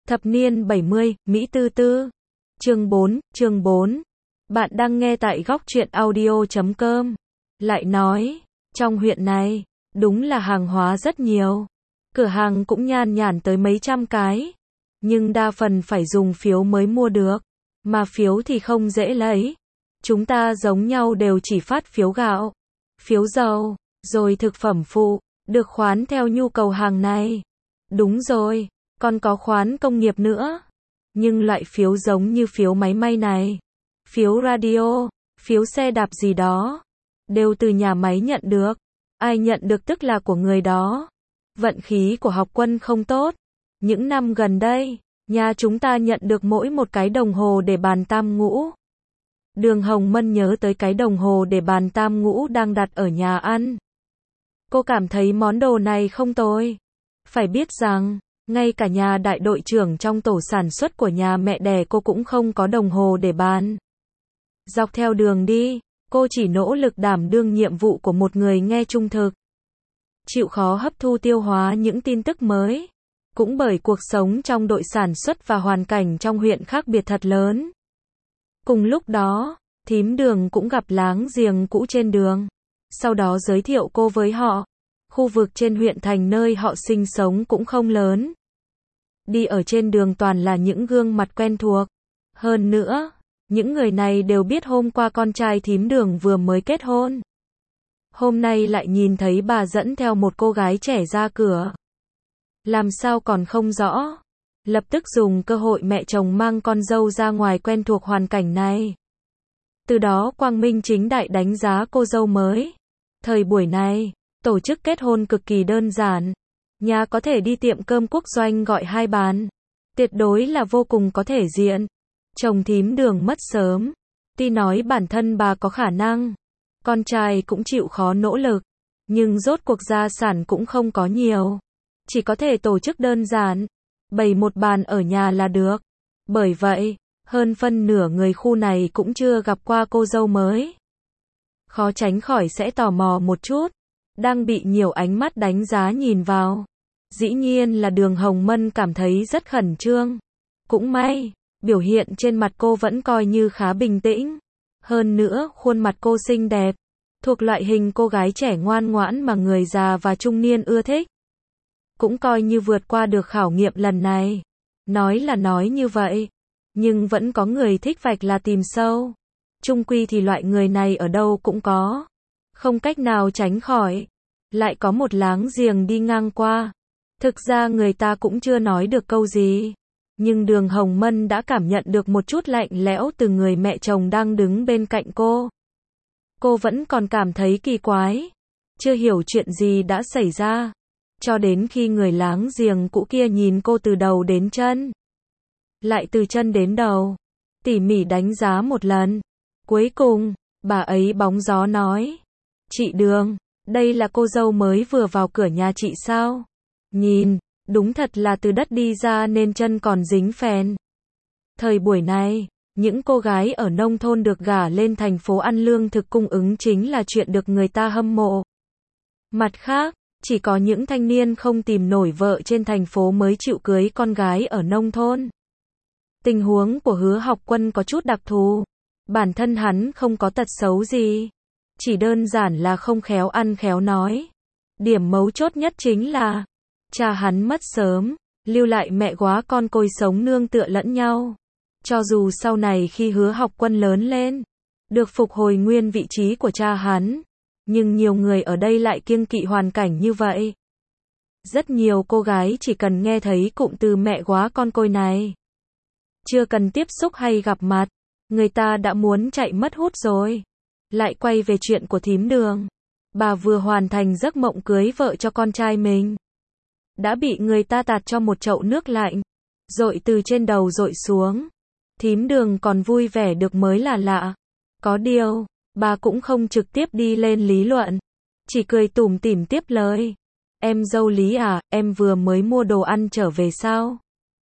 Thập niên 70, Mỹ Tư Tư. Chương 4. Bạn đang nghe tại góc truyện audio.com. Lại nói, trong huyện này, đúng là hàng hóa rất nhiều. Cửa hàng cũng nhan nhản tới mấy trăm cái. Nhưng đa phần phải dùng phiếu mới mua được. Mà phiếu thì không dễ lấy. Chúng ta giống nhau đều chỉ phát phiếu gạo, phiếu dầu, rồi thực phẩm phụ, được khoán theo nhu cầu hàng này. Đúng rồi, còn có khoán công nghiệp nữa. Nhưng loại phiếu giống như phiếu máy may này, phiếu radio, phiếu xe đạp gì đó, đều từ nhà máy nhận được. Ai nhận được tức là của người đó. Vận khí của học quân không tốt. Những năm gần đây, nhà chúng ta nhận được mỗi một cái đồng hồ để bàn tam ngũ. Đường Hồng Mân nhớ tới cái đồng hồ để bàn tam ngũ đang đặt ở nhà ăn. Cô cảm thấy món đồ này không tồi. Phải biết rằng, ngay cả nhà đại đội trưởng trong tổ sản xuất của nhà mẹ đẻ cô cũng không có đồng hồ để bàn. Dọc theo đường đi, cô chỉ nỗ lực đảm đương nhiệm vụ của một người nghe trung thực. Chịu khó hấp thu tiêu hóa những tin tức mới. Cũng bởi cuộc sống trong đội sản xuất và hoàn cảnh trong huyện khác biệt thật lớn. Cùng lúc đó, thím Đường cũng gặp láng giềng cũ trên đường. Sau đó giới thiệu cô với họ. Khu vực trên huyện thành nơi họ sinh sống cũng không lớn. Đi ở trên đường toàn là những gương mặt quen thuộc. Hơn nữa, những người này đều biết hôm qua con trai thím Đường vừa mới kết hôn. Hôm nay lại nhìn thấy bà dẫn theo một cô gái trẻ ra cửa. Làm sao còn không rõ. Lập tức dùng cơ hội mẹ chồng mang con dâu ra ngoài quen thuộc hoàn cảnh này. Từ đó quang minh chính đại đánh giá cô dâu mới. Thời buổi này, tổ chức kết hôn cực kỳ đơn giản. Nhà có thể đi tiệm cơm quốc doanh gọi 2 bàn. Tuyệt đối là vô cùng có thể diện. Chồng thím Đường mất sớm. Tuy nói bản thân bà có khả năng. Con trai cũng chịu khó nỗ lực. Nhưng rốt cuộc gia sản cũng không có nhiều. Chỉ có thể tổ chức đơn giản. Bày một bàn ở nhà là được. Bởi vậy, hơn phân nửa người khu này cũng chưa gặp qua cô dâu mới. Khó tránh khỏi sẽ tò mò một chút. Đang bị nhiều ánh mắt đánh giá nhìn vào. Dĩ nhiên là Đường Hồng Mân cảm thấy rất khẩn trương. Cũng may, biểu hiện trên mặt cô vẫn coi như khá bình tĩnh. Hơn nữa, khuôn mặt cô xinh đẹp. Thuộc loại hình cô gái trẻ ngoan ngoãn mà người già và trung niên ưa thích. Cũng coi như vượt qua được khảo nghiệm lần này. Nói là nói như vậy. Nhưng vẫn có người thích vạch là tìm sâu. Chung quy thì loại người này ở đâu cũng có. Không cách nào tránh khỏi. Lại có một láng giềng đi ngang qua. Thực ra người ta cũng chưa nói được câu gì. Nhưng Đường Hồng Mân đã cảm nhận được một chút lạnh lẽo từ người mẹ chồng đang đứng bên cạnh cô. Cô vẫn còn cảm thấy kỳ quái. Chưa hiểu chuyện gì đã xảy ra. Cho đến khi người láng giềng cũ kia nhìn cô từ đầu đến chân. Lại từ chân đến đầu. Tỉ mỉ đánh giá một lần. Cuối cùng, bà ấy bóng gió nói. Chị Đường, đây là cô dâu mới vừa vào cửa nhà chị sao? Nhìn, đúng thật là từ đất đi ra nên chân còn dính phèn. Thời buổi này, những cô gái ở nông thôn được gả lên thành phố ăn lương thực cung ứng chính là chuyện được người ta hâm mộ. Mặt khác, chỉ có những thanh niên không tìm nổi vợ trên thành phố mới chịu cưới con gái ở nông thôn. Tình huống của Hứa Học Quân có chút đặc thù. Bản thân hắn không có tật xấu gì. Chỉ đơn giản là không khéo ăn khéo nói. Điểm mấu chốt nhất chính là cha hắn mất sớm, lưu lại mẹ góa con côi sống nương tựa lẫn nhau. Cho dù sau này khi Hứa Học Quân lớn lên, được phục hồi nguyên vị trí của cha hắn. Nhưng nhiều người ở đây lại kiêng kỵ hoàn cảnh như vậy. Rất nhiều cô gái chỉ cần nghe thấy cụm từ mẹ góa con côi này. Chưa cần tiếp xúc hay gặp mặt, người ta đã muốn chạy mất hút rồi. Lại quay về chuyện của thím Đường. Bà vừa hoàn thành giấc mộng cưới vợ cho con trai mình. Đã bị người ta tạt cho một chậu nước lạnh. Dội từ trên đầu dội xuống. Thím Đường còn vui vẻ được mới là lạ. Có điều, bà cũng không trực tiếp đi lên lý luận. Chỉ cười tủm tỉm tiếp lời. Em dâu Lý à, em vừa mới mua đồ ăn trở về sao?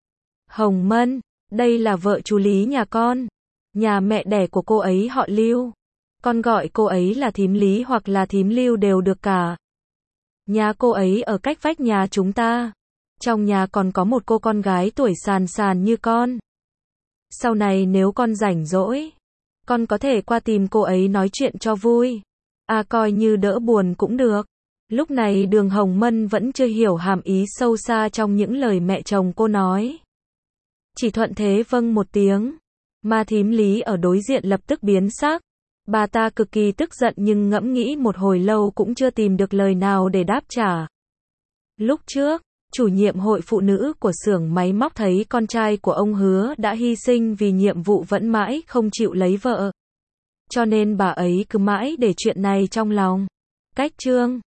Hồng Mân, đây là vợ chú Lý nhà con. Nhà mẹ đẻ của cô ấy họ Lưu. Con gọi cô ấy là thím Lý hoặc là thím Lưu đều được cả. Nhà cô ấy ở cách vách nhà chúng ta. Trong nhà còn có một cô con gái tuổi sàn sàn như con. Sau này nếu con rảnh rỗi, con có thể qua tìm cô ấy nói chuyện cho vui. À coi như đỡ buồn cũng được. Lúc này Đường Hồng Mân vẫn chưa hiểu hàm ý sâu xa trong những lời mẹ chồng cô nói. Chỉ thuận thế vâng một tiếng. Ma thím Lý ở đối diện lập tức biến sắc. Bà ta cực kỳ tức giận nhưng ngẫm nghĩ một hồi lâu cũng chưa tìm được lời nào để đáp trả. Lúc trước, chủ nhiệm hội phụ nữ của xưởng máy móc thấy con trai của ông Hứa đã hy sinh vì nhiệm vụ vẫn mãi không chịu lấy vợ. Cho nên bà ấy cứ mãi để chuyện này trong lòng. Cách chương